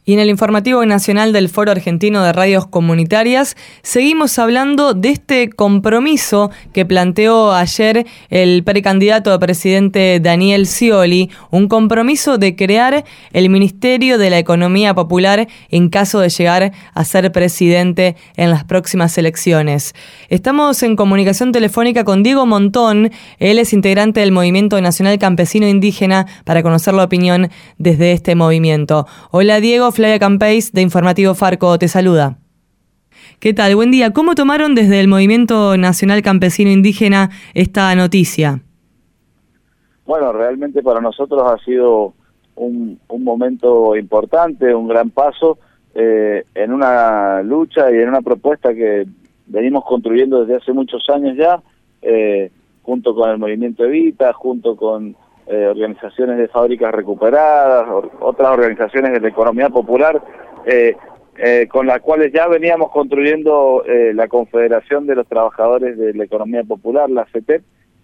Y en el informativo nacional del Foro Argentino de Radios Comunitarias seguimos hablando de este compromiso que planteó ayer el precandidato a presidente Daniel Scioli, un compromiso de crear el Ministerio de la Economía Popular en caso de llegar a ser presidente en las próximas elecciones. Estamos en comunicación telefónica con Diego Montón, él es integrante del Movimiento Nacional Campesino Indígena, para conocer la opinión desde este movimiento. Hola Diego, Flavia Campeis de Informativo Farco te saluda. ¿Qué tal? Buen día. ¿Cómo tomaron desde el Movimiento Nacional Campesino Indígena esta noticia? Bueno, realmente para nosotros ha sido un momento importante, un gran paso en una lucha y en una propuesta que venimos construyendo desde hace muchos años ya, junto con el Movimiento Evita, junto con organizaciones de fábricas recuperadas, otras organizaciones de la economía popular, con las cuales ya veníamos construyendo la Confederación de los Trabajadores de la Economía Popular, la CETEP,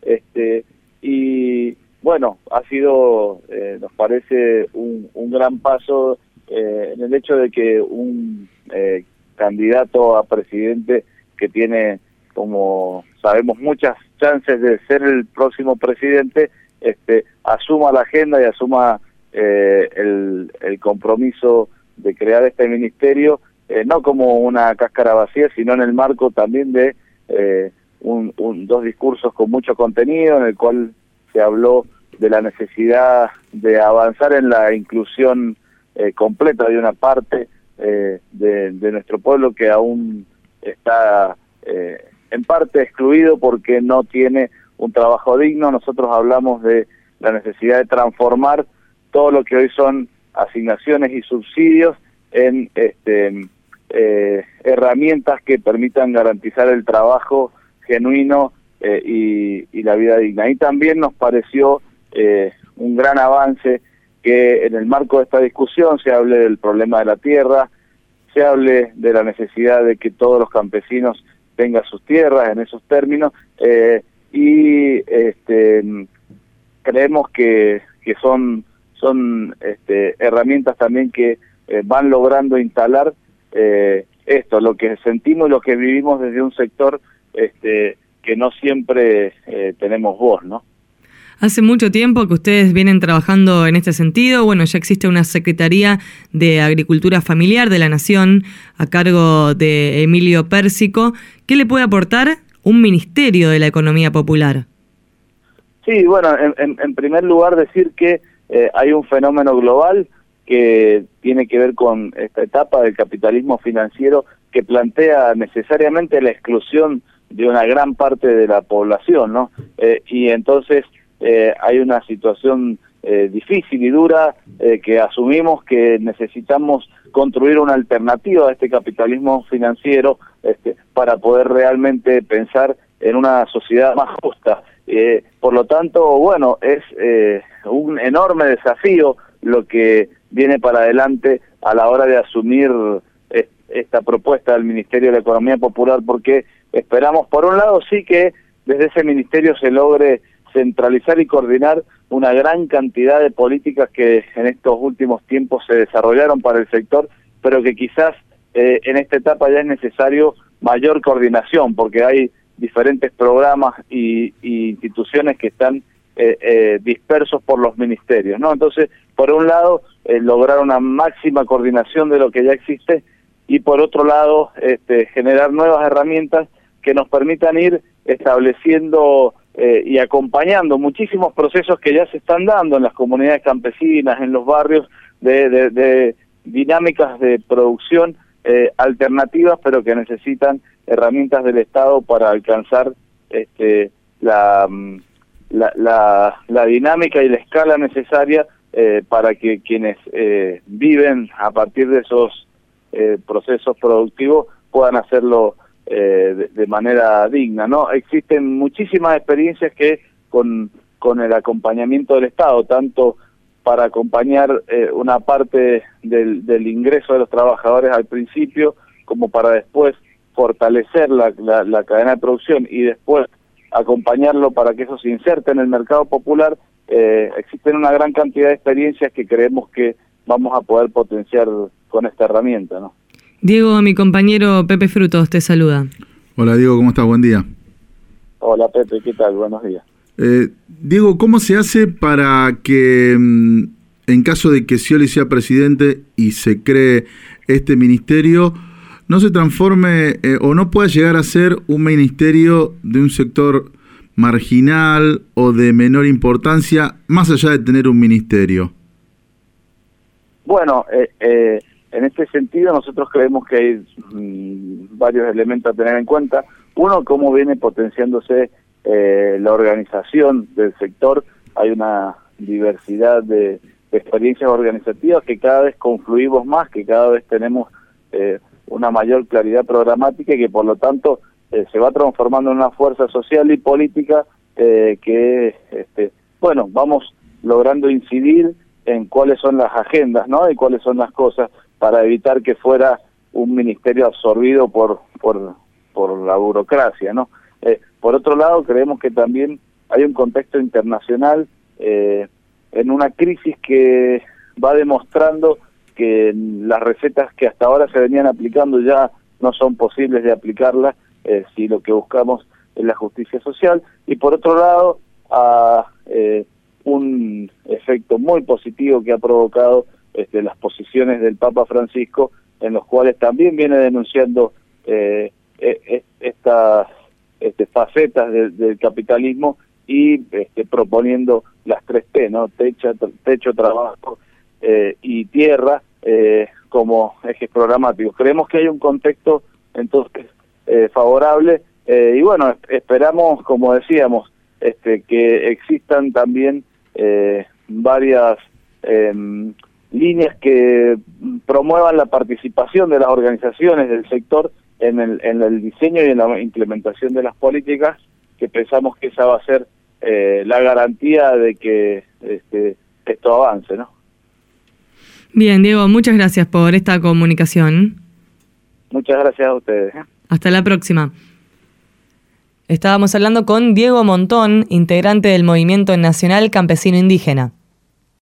y bueno, ha sido, nos parece un gran paso en el hecho de que un candidato a presidente que tiene, como sabemos, muchas chances de ser el próximo presidente, asuma la agenda y asuma el compromiso de crear este ministerio, no como una cáscara vacía, sino en el marco también de dos discursos con mucho contenido, en el cual se habló de la necesidad de avanzar en la inclusión completa de una parte de nuestro pueblo que aún está en parte excluido porque no tiene un trabajo digno. Nosotros hablamos de la necesidad de transformar todo lo que hoy son asignaciones y subsidios en herramientas que permitan garantizar el trabajo genuino y la vida digna. Y también nos pareció un gran avance que en el marco de esta discusión se hable del problema de la tierra, se hable de la necesidad de que todos los campesinos tengan sus tierras en esos términos, y creemos que son herramientas también que van logrando instalar esto, lo que sentimos y lo que vivimos desde un sector que no siempre tenemos voz, ¿no? Hace mucho tiempo que ustedes vienen trabajando en este sentido. Bueno, ya existe una Secretaría de Agricultura Familiar de la Nación a cargo de Emilio Pérsico. ¿Qué le puede aportar un Ministerio de la Economía Popular? Sí, bueno, en primer lugar decir que hay un fenómeno global que tiene que ver con esta etapa del capitalismo financiero que plantea necesariamente la exclusión de una gran parte de la población, ¿no? Y entonces hay una situación difícil y dura que asumimos que necesitamos construir una alternativa a este capitalismo financiero para poder realmente pensar en una sociedad más justa. Por lo tanto, bueno, es un enorme desafío lo que viene para adelante a la hora de asumir esta propuesta del Ministerio de la Economía Popular, porque esperamos, por un lado, sí que desde ese ministerio se logre centralizar y coordinar una gran cantidad de políticas que en estos últimos tiempos se desarrollaron para el sector, pero que quizás en esta etapa ya es necesario mayor coordinación, porque hay diferentes programas y instituciones que están dispersos por los ministerios, ¿no? Entonces, por un lado, lograr una máxima coordinación de lo que ya existe, y por otro lado, generar nuevas herramientas que nos permitan ir estableciendo y acompañando muchísimos procesos que ya se están dando en las comunidades campesinas, en los barrios, de dinámicas de producción alternativas, pero que necesitan herramientas del Estado para alcanzar la dinámica y la escala necesaria para que quienes viven a partir de esos procesos productivos puedan hacerlo de manera digna, ¿no? Existen muchísimas experiencias que con el acompañamiento del Estado, tanto para acompañar una parte del ingreso de los trabajadores al principio, como para después fortalecer la cadena de producción y después acompañarlo para que eso se inserte en el mercado popular. Existen una gran cantidad de experiencias que creemos que vamos a poder potenciar con esta herramienta, ¿no? Diego, mi compañero Pepe Frutos te saluda. Hola Diego, ¿cómo estás? Buen día. Hola Pepe, ¿qué tal? Buenos días. Diego, ¿cómo se hace para que en caso de que Scioli sea presidente y se cree este ministerio, no se transforme o no pueda llegar a ser un ministerio de un sector marginal o de menor importancia, más allá de tener un ministerio? Bueno, en este sentido nosotros creemos que hay varios elementos a tener en cuenta. Uno, cómo viene potenciándose la organización del sector. Hay una diversidad de experiencias organizativas que cada vez confluimos más, que cada vez tenemos una mayor claridad programática y que por lo tanto se va transformando en una fuerza social y política que, bueno, vamos logrando incidir en cuáles son las agendas, ¿no? Y cuáles son las cosas para evitar que fuera un ministerio absorbido por la burocracia, ¿no? Por otro lado, creemos que también hay un contexto internacional en una crisis que va demostrando que las recetas que hasta ahora se venían aplicando ya no son posibles de aplicarlas si lo que buscamos es la justicia social. Y por otro lado, un efecto muy positivo que ha provocado las posiciones del Papa Francisco, en los cuales también viene denunciando estas facetas del capitalismo y proponiendo las 3T, ¿no? Techo, trabajo y tierra como ejes programáticos. Creemos que hay un contexto entonces favorable y bueno, esperamos, como decíamos, que existan también varias líneas que promuevan la participación de las organizaciones del sector en el diseño y en la implementación de las políticas, que pensamos que esa va a ser la garantía de que esto avance, ¿no? Bien, Diego, muchas gracias por esta comunicación. Muchas gracias a ustedes. Hasta la próxima. Estábamos hablando con Diego Montón, integrante del Movimiento Nacional Campesino Indígena.